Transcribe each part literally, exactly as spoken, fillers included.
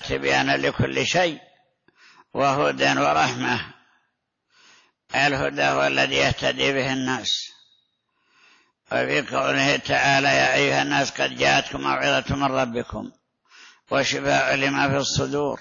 تبيانا لكل شيء وهدى ورحمة. الهدى هو الذي يهتدي به الناس. وفي قوله تعالى يا أيها الناس قد جاءتكم موعظة من ربكم وشفاء لما في الصدور،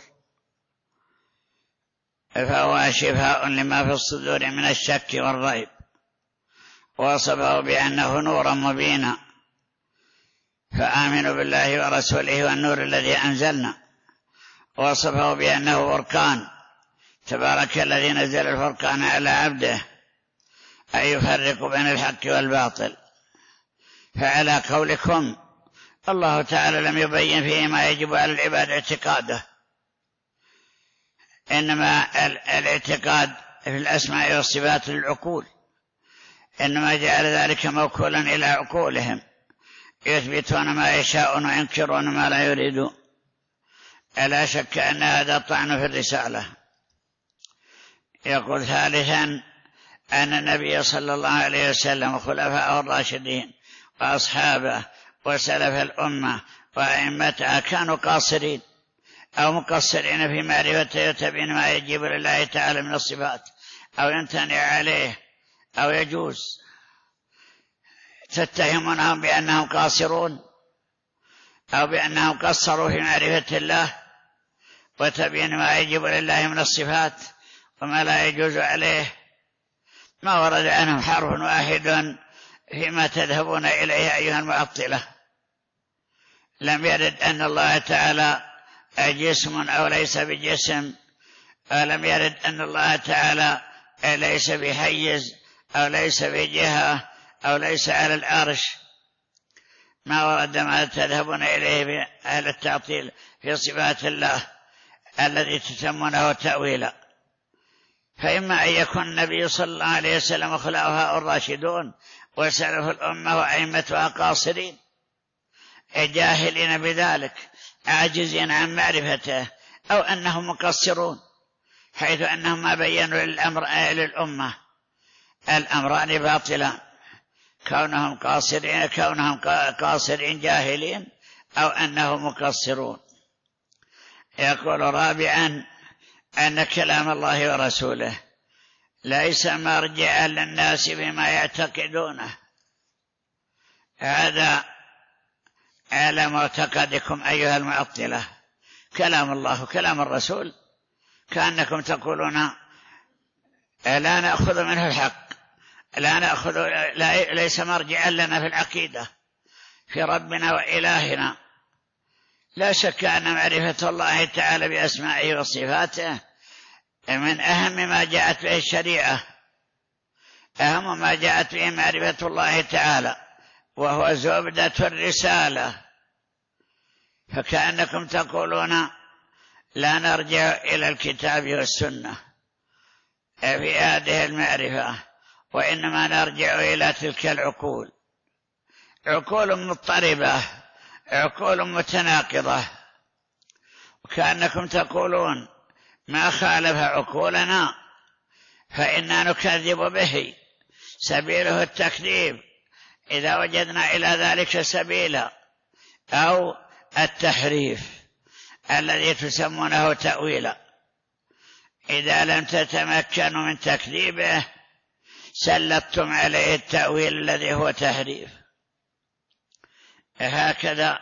فهو شفاء لما في الصدور من الشك والريب، ووصفه بأنه نورا مبينا، فآمنوا بالله ورسوله والنور الذي أنزلنا. ووصفه بأنه فرقان، تبارك الذي نزل الفرقان على عبده أن يفرق بين الحق والباطل. فعلى قولكم الله تعالى لم يبين فيه ما يجب على العباد اعتقاده، إنما الاعتقاد في الأسماء والصفات للعقول، إنما جعل ذلك موكولا إلى عقولهم، يثبتون ما يشاءون وينكرون ما لا يريدون. ألا شك أن هذا طعن في الرسالة. يقول ثالثا أن النبي صلى الله عليه وسلم وخلفاءه الراشدين وأصحابه وسلف الأمة وأئمتها كانوا قاصرين أو مقصرين في معرفة وتبيين ما يجب لله تعالى من الصفات أو يمتنع عليه أو يجوز. تتهمونهم بأنهم قاصرون أو بأنهم قصروا في معرفة الله وتبيين ما يجب لله من الصفات وما لا يجوز عليه. ما ورد عنهم حرف واحد فيما تذهبون إليه أيها المعطلة. لم يرد أن الله تعالى جسم أو ليس بجسم، ولم يرد أن الله تعالى ليس بحيز أو ليس بجهة أو ليس على العرش. ما ورد ما تذهبون إليه أهل التعطيل في صفات الله الذي تسمونه تأويلا. فإما أن يكون النبي صلى الله عليه وسلم وخلفاؤه الراشدون وسلف الأمة وأئمتها قاصرين جاهلين بذلك عاجزين عن معرفته، أو أنهم مقصرون حيث أنهم ما بينوا للأمر للأمة الأمران باطلان، كونهم قاصرين كونهم قاصرين جاهلين أو أنهم مقصرون. يقول رابعا أن كلام الله ورسوله ليس مرجعا للناس بما يعتقدونه. هذا على معتقدكم أيها المعطلة. كلام الله وكلام الرسول كأنكم تقولون لا نأخذ منه الحق، لا نأخذ لا ليس مرجعا لنا في العقيدة في ربنا وإلهنا. لا شك أن معرفة الله تعالى بأسمائه وصفاته من أهم ما جاءت به الشريعة، أهم ما جاءت به معرفة الله تعالى، وهو زبدة الرسالة. فكأنكم تقولون لا نرجع إلى الكتاب والسنة في هذه المعرفة، وإنما نرجع إلى تلك العقول، عقول مضطربة، عقول متناقضة. وكأنكم تقولون ما خالف عقولنا فإنا نكذب به، سبيله التكذيب إذا وجدنا إلى ذلك سبيلا، أو التحريف الذي تسمونه تأويلا. إذا لم تتمكنوا من تكذيبه سلطتم عليه التأويل الذي هو تحريف. هكذا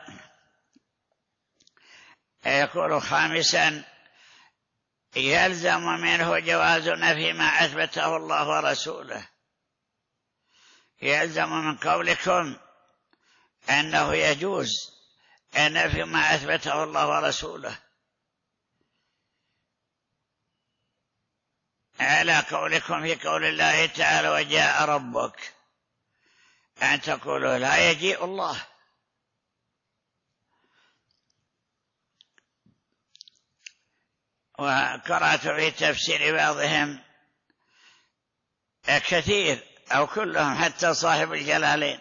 يقول خامسا يلزم منه جوازنا فيما أثبته الله ورسوله. يلزم من قولكم أنه يجوز أن فيما أثبته الله ورسوله، على قولكم في قول الله تعالى وجاء ربك، أن تقولوا لا يجيء الله. وقرأت في تفسير بعضهم كثير أو كلهم حتى صاحب الجلالين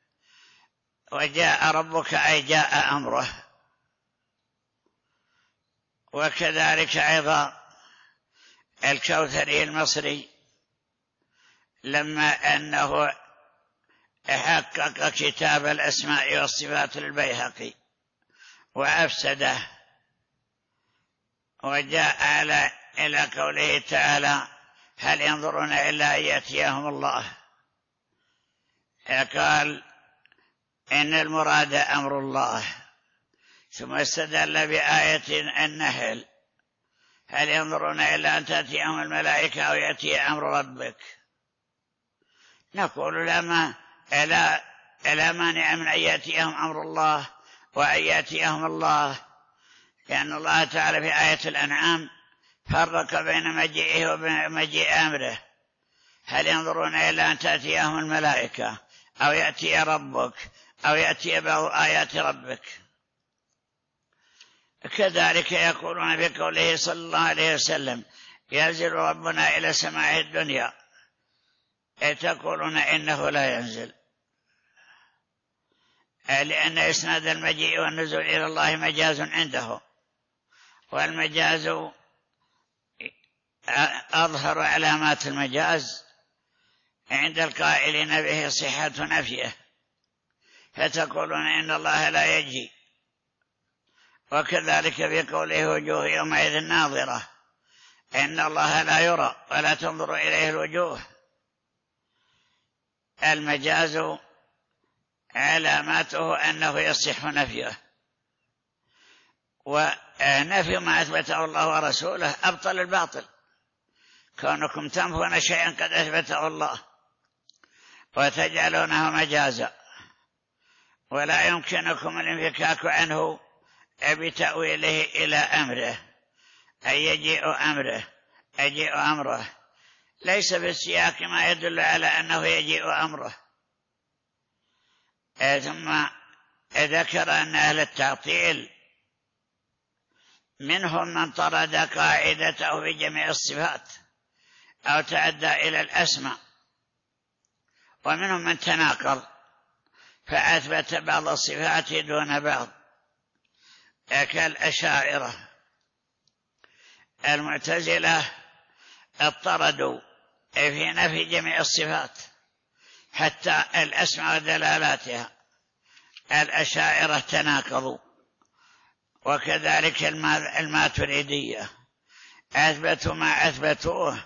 وجاء ربك أي جاء أمره. وكذلك أيضا الكوثري المصري لما أنه حقق كتاب الأسماء والصفات للبيهقي وأفسده وجاء على إلى قوله تعالى هل ينظرون إلا أن يأتيهم الله، قال إن المراد أمر الله، ثم استدل بآية النحل هل ينظرون إلا أن تأتيهم الملائكة أو يأتي أمر ربك. نقول لما لا, لا مانع من أن يأتيهم أمر الله وأن يأتيهم الله، لأن الله تعالى في آية الأنعام فرق بين مجيئه وبين مجيء أمره. هل ينظرون إلا أن تأتيهم الملائكة أو يأتي ربك أو يأتي بعض آيات ربك. كذلك يقولون في قوله صلى الله عليه وسلم ينزل ربنا إلى سماء الدنيا، تقولون إنه لا ينزل، لأن إسناد المجيء والنزول إلى الله مجاز عنده، والمجاز أظهر علامات المجاز عند القائلين به صحة نفيه، فتقولون إن الله لا يجي. وكذلك في قوله وجوه يومئذ ناظرة، إن الله لا يرى ولا تنظر إليه الوجوه. المجاز علاماته أنه يصح نفيه، ونفي ما أثبته الله ورسوله أبطل الباطل، كونكم تنفون شيئا قد أثبته الله وتجعلونه مجازا، ولا يمكنكم الانفكاك عنه بتأويله إلى أمره، أي يجيء أمره يجيء أمره، ليس في السياق ما يدل على أنه يجيء أمره. ثم ذكر أن أهل التعطيل منهم من طرد قاعدته في جميع الصفات أو تعدى إلى الأسماء، ومنهم من تناقض فأثبت بعض الصفات دون بعض كالأشاعرة. المعتزلة اضطردوا في نفي جميع الصفات حتى الأسماء ودلالاتها، الأشاعرة تناقضوا، وكذلك الماتريدية أثبتوا ما أثبتوه،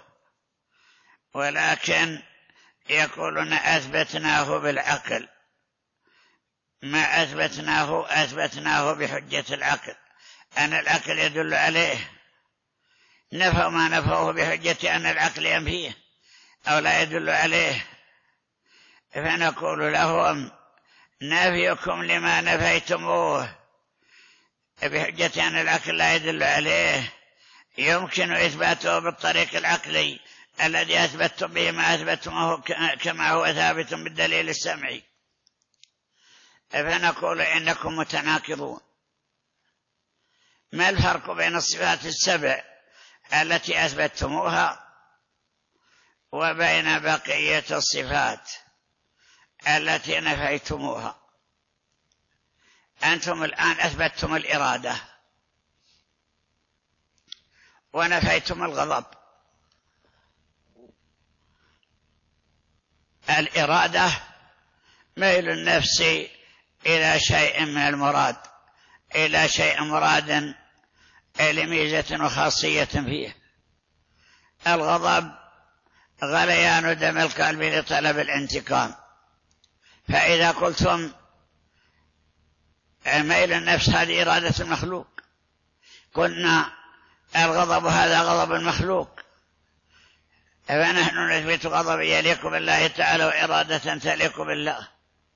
ولكن يقولون أثبتناه بالعقل، ما أثبتناه أثبتناه بحجة العقل، أن العقل يدل عليه، نفوا ما نفوه بحجة أن العقل ينفيه أو لا يدل عليه. فنقول لهم نفيكم لما نفيتموه بحجة أن العقل لا يدل عليه يمكن إثباته بالطريق العقلي الذي أثبتم به ما أثبتموه كما هو ثابت بالدليل السمعي، فنقول إنكم متناقضون. ما الفرق بين الصفات السبع التي أثبتموها وبين بقية الصفات التي نفيتموها؟ أنتم الآن أثبتتم الإرادة ونفيتم الغضب. الإرادة ميل النفس إلى شيء من المراد، إلى شيء مراد لميزة وخاصية فيه. الغضب غليان دم القلب لطلب الانتقام. فإذا قلتم ميل النفس هذه إرادة المخلوق، قلنا الغضب هذا غضب المخلوق، فنحن نثبت غضب يليق بالله تعالى وإرادة تليق بالله.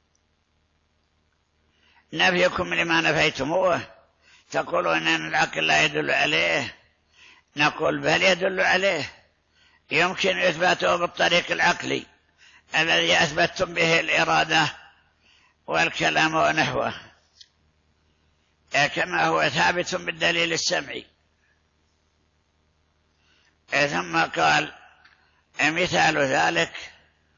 نفيكم لما نفيتموه تقولون أن العقل لا يدل عليه، نقول بل يدل عليه، يمكن إثباته بالطريق العقلي الذي أثبتتم به الإرادة والكلام ونحوه، كما هو ثابت بالدليل السمعي. ثم قال مثال ذلك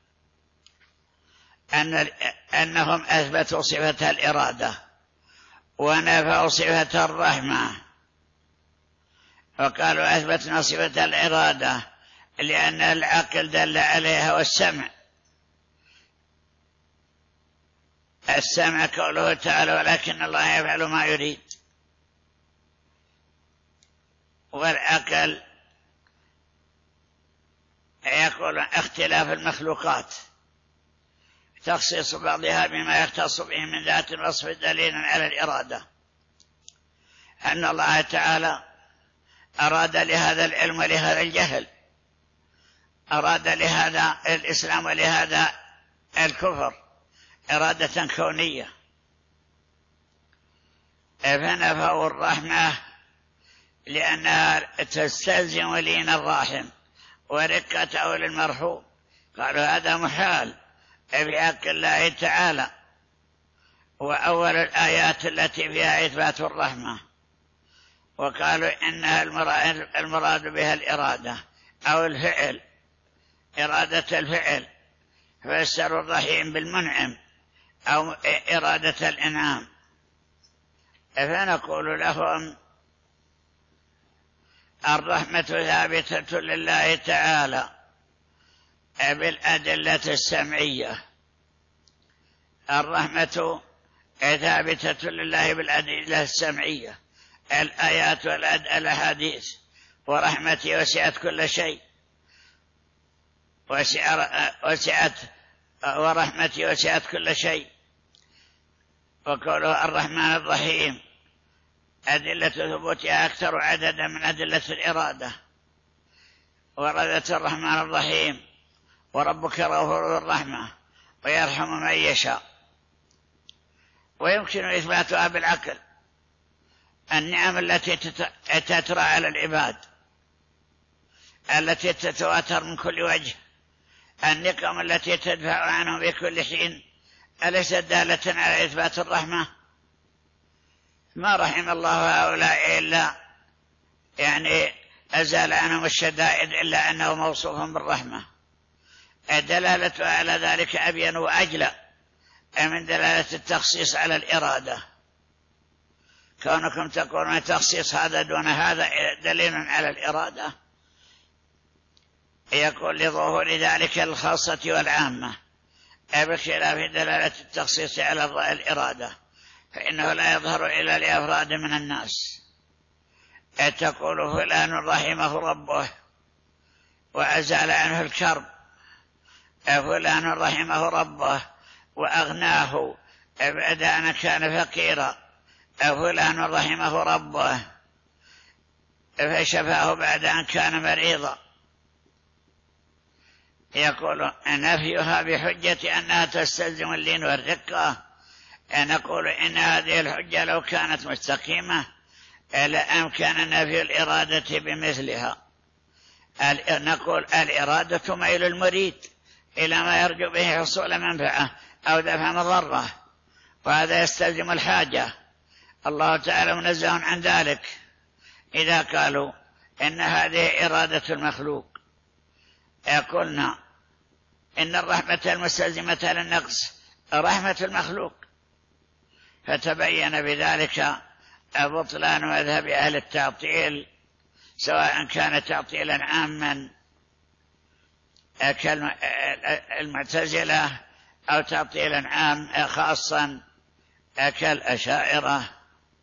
أن أنهم أثبتوا صفة الإرادة ونفوا صفة الرحمة، وقالوا أثبتنا صفة الإرادة لأن العقل دل عليها، والسمع السمع قوله تعالى ولكن الله يفعل ما يريد. والعقل يقول اختلاف المخلوقات، تخصيص بعضها بما يختص به من ذات الوصف دليل على الإرادة، أن الله تعالى أراد لهذا العلم ولهذا الجهل، أراد لهذا الإسلام ولهذا الكفر إرادة كونية. فنفوا الرحمة لأنها تستلزم لين الراحم ورقة أول المرحوم، قالوا هذا محال بحق الله تعالى، وأول الآيات التي فيها إثبات الرحمة، وقالوا إنها المراد بها الإرادة أو الفعل، إرادة الفعل، فسروا الرحيم بالمنعم أو إرادة الإنعام. فنقول لهم الرحمة ثابتة لله تعالى بالأدلة السمعية، الرحمة ثابتة لله بالأدلة السمعية، الآيات والأحاديث، ورحمتي وسعت كل شيء، وسعت ورحمتي وسعت كل شيء. وقوله الرحمن الرحيم أدلة ثبوتها أكثر عددا من أدلة الإرادة. وردت الرحمن الرحيم وربك غفور الرحمة ويرحم من يشاء، ويمكن إثباتها بالعقل، النعم التي تترى على العباد التي تتواتر من كل وجه، النقم التي تدفع عنهم بكل حين، أليست دالة على إثبات الرحمة؟ ما رحم الله هؤلاء إلا يعني أزال عنهم الشدائد إلا أنه موصوف بالرحمة. الدلالة على ذلك أبين وأجلى من دلالة التخصيص على الإرادة. كونكم تقولون تخصيص هذا دون هذا دليل على الإرادة، يقول لظهور ذلك الخاصة والعامة بخلاف دلالة التخصيص على الإرادة، فإنه لا يظهر إلا لأفراد من الناس. تقول فلان رحمه ربه وأزال عنه الكرب، فلان رحمه ربه وأغناه بعد أن كان فقيرا، فلان رحمه ربه فشفاه بعد أن كان مريضا. يقول نفيها بحجة أنها تستلزم اللين والرقة. نقول إن هذه الحجة لو كانت مستقيمة لأمكن نفي الإرادة بمثلها. نقول الإرادة ميل المريد إلى ما يرجو به حصول منفعة أو دفع مضرة، وهذا يستلزم الحاجة. الله تعالى منزه عن ذلك إذا قالوا إن هذه إرادة المخلوق. قلنا إن الرحمة المستلزمة للنقص رحمة المخلوق، فتبين بذلك بطلان مذهب أهل التعطيل، سواء كان تعطيلا عاما كالمعتزلة أو تعطيلا عام خاصا كالأشاعرة.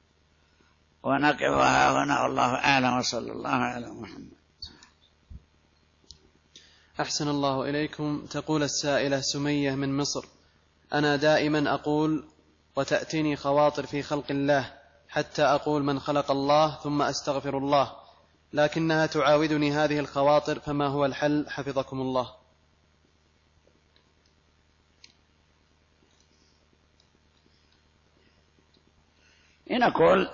ونقفها هنا والله أعلم، وصلى الله على محمد. أحسن الله إليكم. تقول السائلة سمية من مصر: أنا دائما أقول وتأتيني خواطر في خلق الله حتى أقول من خلق الله ثم أستغفر الله، لكنها تعاودني هذه الخواطر، فما هو الحل حفظكم الله؟ نقول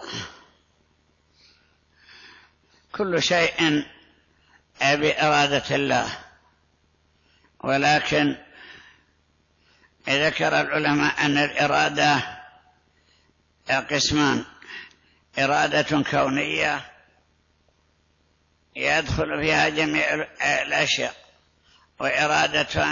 كل شيء بإرادة الله، ولكن ذكر العلماء أن الإرادة قسمان: إرادة كونية يدخل فيها جميع الأشياء، وإرادة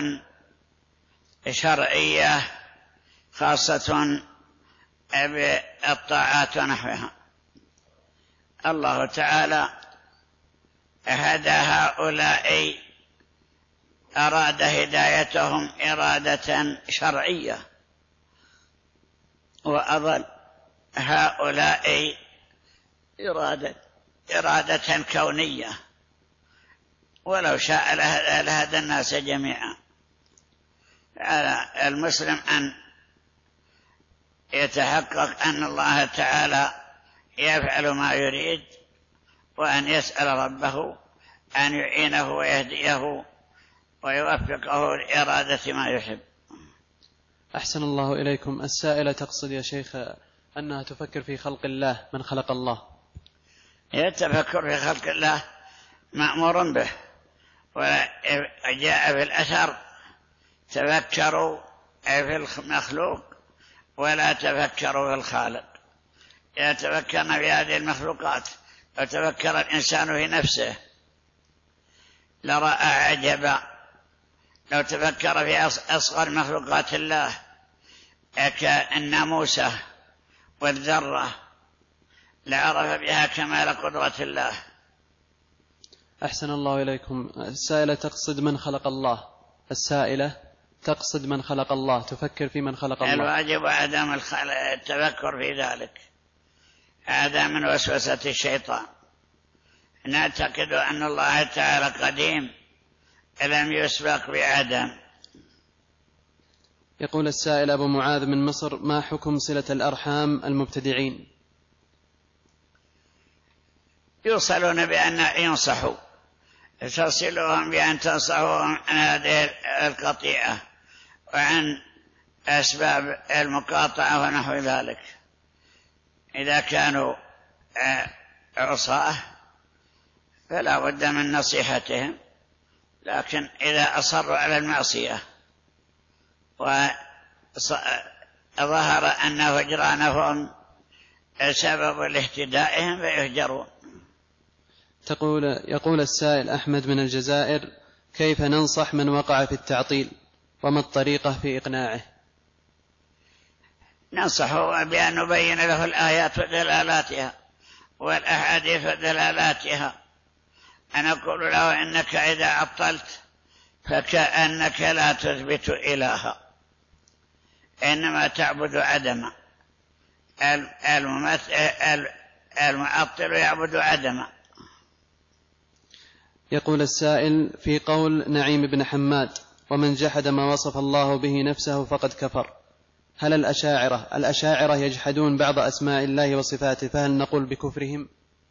شرعية خاصة بالطاعات ونحوها. الله تعالى هدى هؤلاء، أراد هدايتهم إرادة شرعية، وأضل هؤلاء إرادة إرادة كونية، ولو شاء لهدى الناس جميعا. على المسلم أن يتحقق أن الله تعالى يفعل ما يريد، وأن يسأل ربه أن يعينه ويهديه ويوفقه لإرادة ما يحب. أحسن الله إليكم. السائلة تقصد يا شيخ أنها تفكر في خلق الله، من خلق الله. يتفكر في خلق الله مأمور به، وجاء في الأثر: تفكروا في المخلوق ولا تفكروا في الخالق. يتفكرن في هذه المخلوقات، وتفكر الإنسان في نفسه لرأى عجبا. لو تفكر في أصغر مخلوقات الله كالناموسة والذرة لعرف بها كمال قدرة الله. أحسن الله إليكم. السائلة تقصد من خلق الله. السائلة تقصد من خلق الله، تفكر في من خلق الله. الواجب عدم التفكر في ذلك، هذا من وسوسة الشيطان. نعتقد أن الله تعالى قديم لم يسبق بعدم. يقول السائل أبو معاذ من مصر: ما حكم صلة الأرحام المبتدعين؟ يوصلون بأن ينصحوا، تصلهم بأن تنصحوهم عن هذه القطيعة وعن أسباب المقاطعة ونحو ذلك. إذا كانوا عصاة فلا بد من نصيحتهم، لكن إذا أصروا على المعصية وظهر أن هجرانهم سبب لاهتدائهم فيهجرون. تقول يقول السائل أحمد من الجزائر: كيف ننصح من وقع في التعطيل، وما الطريقة في إقناعه؟ ننصحه بأن نبين له الآيات ودلالاتها والأحاديث ودلالاتها. أنا أقول له: إنك إذا عطلت فكأنك لا تثبت إلها، إنما تعبد عدما. المعطل يعبد عدما. يقول السائل: في قول نعيم بن حماد: ومن جحد ما وصف الله به نفسه فقد كفر، هل الأشاعرة الأشاعرة يجحدون بعض أسماء الله وصفاته، فهل نقول بكفرهم؟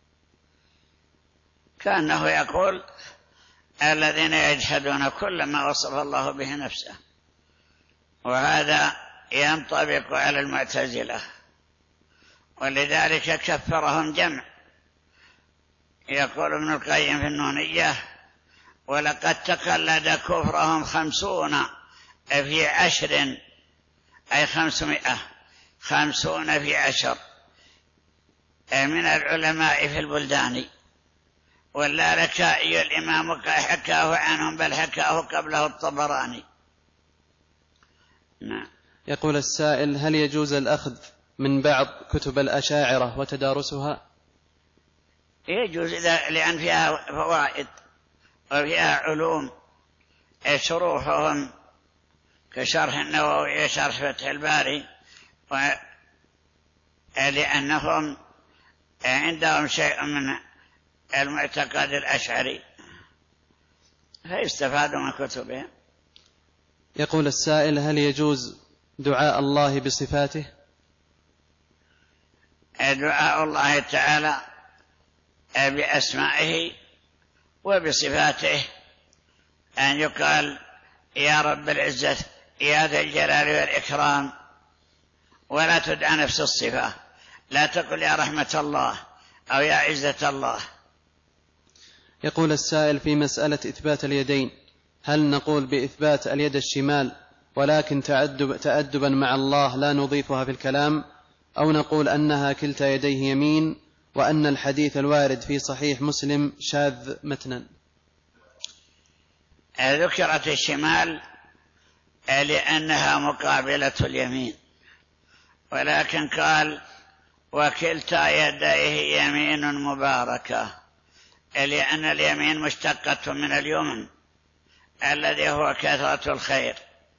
كأنه يقول: الذين يجحدون كل ما وصف الله به نفسه، وهذا ينطبق على المعتزلة، ولذلك كفرهم جمع. يقول ابن القيم في النونية: ولقد تقلد كفرهم خمسون في عشر، أي خمسمائة، خمسون في عشر من العلماء في البلدان، واللالكائي الإمام حكاه عنهم، بل حكاه قبله الطبراني. نعم. يقول السائل: هل يجوز الأخذ من بعض كتب الأشاعرة وتدارسها؟ يجوز، لأن فيها فوائد وفيها علوم. شروحهم كشرح النووي وشرح فتح الباري، لأنهم عندهم شيء من المعتقد الأشعري فيستفادوا من كتبهم. يقول السائل: هل يجوز دعاء الله بصفاته؟ دعاء الله تعالى بأسمائه وبصفاته، أن يقال: يا رب العزة، يا ذا الجلال والإكرام، ولا تدعى نفس الصفة. لا تقل يا رحمة الله أو يا عزة الله. يقول السائل: في مسألة إثبات اليدين، هل نقول بإثبات اليد الشمال ولكن تأدب تأدبا مع الله لا نضيفها في الكلام، أو نقول أنها كلتا يديه يمين، وأن الحديث الوارد في صحيح مسلم شاذ متنا؟ ذكرت الشمال لأنها مقابلة اليمين، ولكن قال: وكلتا يديه يمين مباركة، لأن اليمين مشتقة من اليمن الذي هو كثرة الخير.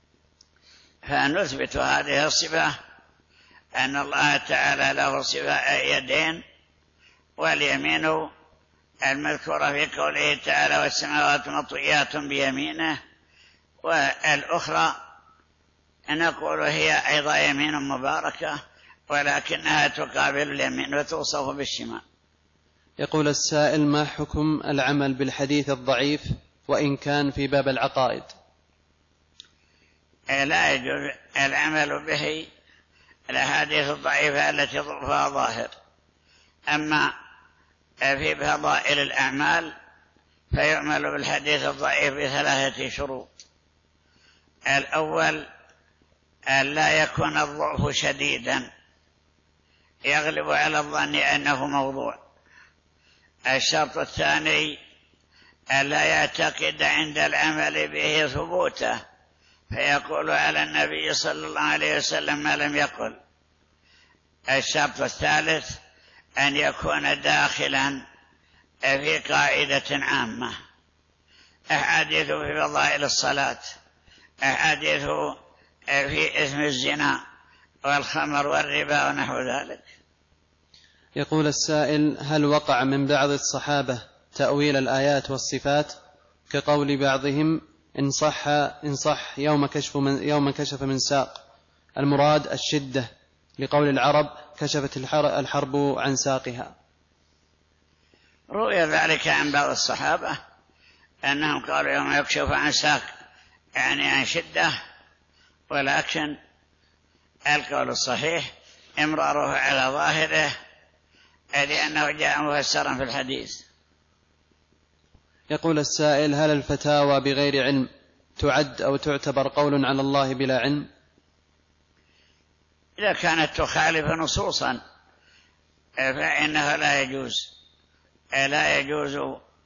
فنثبت هذه الصفة، أن الله تعالى له صفة يدين، واليمين المذكورة في قوله تعالى والسماوات مطويات بيمينه، والأخرى نقول هي أيضا يمين مباركة ولكنها تقابل اليمين وتوصف بالشمال. يقول السائل: ما حكم العمل بالحديث الضعيف وإن كان في باب العقائد؟ لا يجوز العمل به، الأحاديث الضعيفة التي ضعفها ظاهر. أما في فضائل الأعمال فيعمل بالحديث الضعيف بثلاثة شروط. الأول أن لا يكون الضعف شديدا يغلب على الظن أنه موضوع. الشرط الثاني أن لا يعتقد عند العمل به ثبوته فيقول على النبي صلى الله عليه وسلم ما لم يقل. الشرط الثالث أن يكون داخلا في قاعدة عامة، أحاديث في فضائل الصلاة، أحاديث في إثم الزنا والخمر والربا ونحو ذلك. يقول السائل: هل وقع من بعض الصحابة تأويل الآيات والصفات كقول بعضهم إن صح, إن صح يوم, كشف من يوم كشف من ساق المراد الشدة، لقول العرب كشفت الحرب عن ساقها؟ روي ذلك عن بعض الصحابة أنهم قالوا يوم يكشف عن ساق يعني عن شدة، ولكن القول الصحيح امراره على ظاهره لأنه جاء مفسرا في الحديث. يقول السائل: هل الفتاوى بغير علم تعد أو تعتبر قول على الله بلا علم؟ إذا كانت تخالف نصوصا فإنه لا يجوز لا يجوز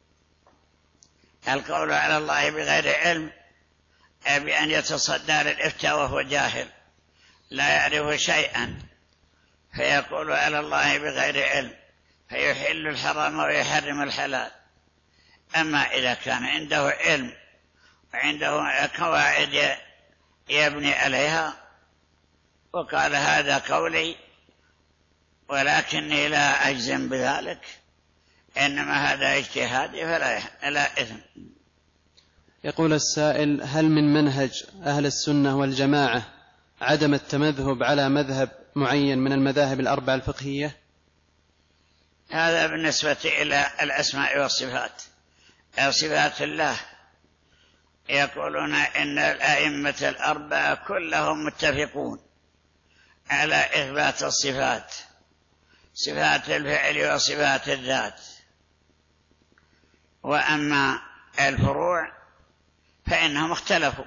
القول على الله بغير علم بأن يتصدى للإفتاء وهو جاهل لا يعرف شيئا فيقول على الله بغير علم فيحل الحرام ويحرم الحلال. أما إذا كان عنده علم وعنده قواعد يبني عليها وقال هذا قولي ولكني لا أجزم بذلك إنما هذا اجتهادي فلا لا إثم. يقول السائل: هل من منهج أهل السنة والجماعة عدم التمذهب على مذهب معين من المذاهب الأربع الفقهية؟ هذا بالنسبة إلى الأسماء والصفات. صفات الله يقولون إن الأئمة الأربعة كلهم متفقون على إثبات الصفات، صفات الفعل وصفات الذات. وأما الفروع فإنهم اختلفوا،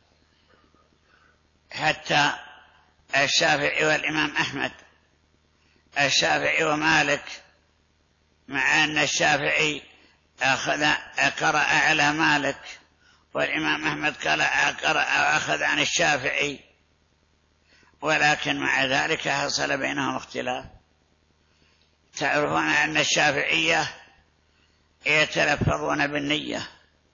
حتى الشافعي والإمام أحمد، الشافعي ومالك، مع أن الشافعي أخذ قرأ على مالك والإمام أحمد قرأ أخذ عن الشافعي، ولكن مع ذلك حصل بينهم اختلاف. تعرفون أن الشافعية يتلفظون بالنية،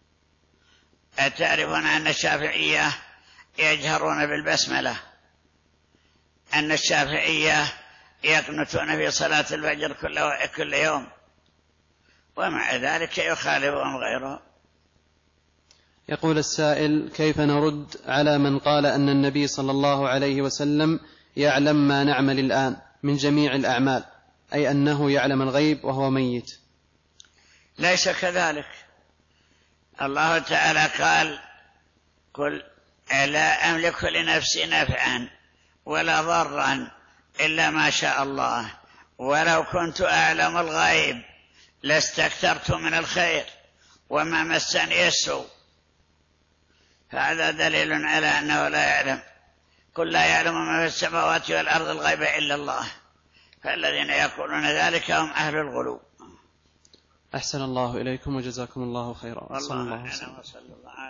تعرفون أن الشافعية يجهرون بالبسملة، أن الشافعية يقنتون في صلاة الفجر كل يوم، ومع ذلك يخالفهم غيرهم. يقول السائل: كيف نرد على من قال أن النبي صلى الله عليه وسلم يعلم ما نعمل الآن من جميع الأعمال، أي أنه يعلم الغيب وهو ميت؟ ليس كذلك. الله تعالى قال: قل لا أملك لنفسي نفعا ولا ضرا إلا ما شاء الله ولو كنت أعلم الغيب لاستكثرت من الخير وما مسني السوء. فهذا دليل على أنه لا يعلم. قل لا يعلم ما في السماوات والأرض الغيب إلا الله، فالذين يقولون ذلك هم أهل الغلو. أحسن الله إليكم وجزاكم الله خيرا. والله أعلم وصلى الله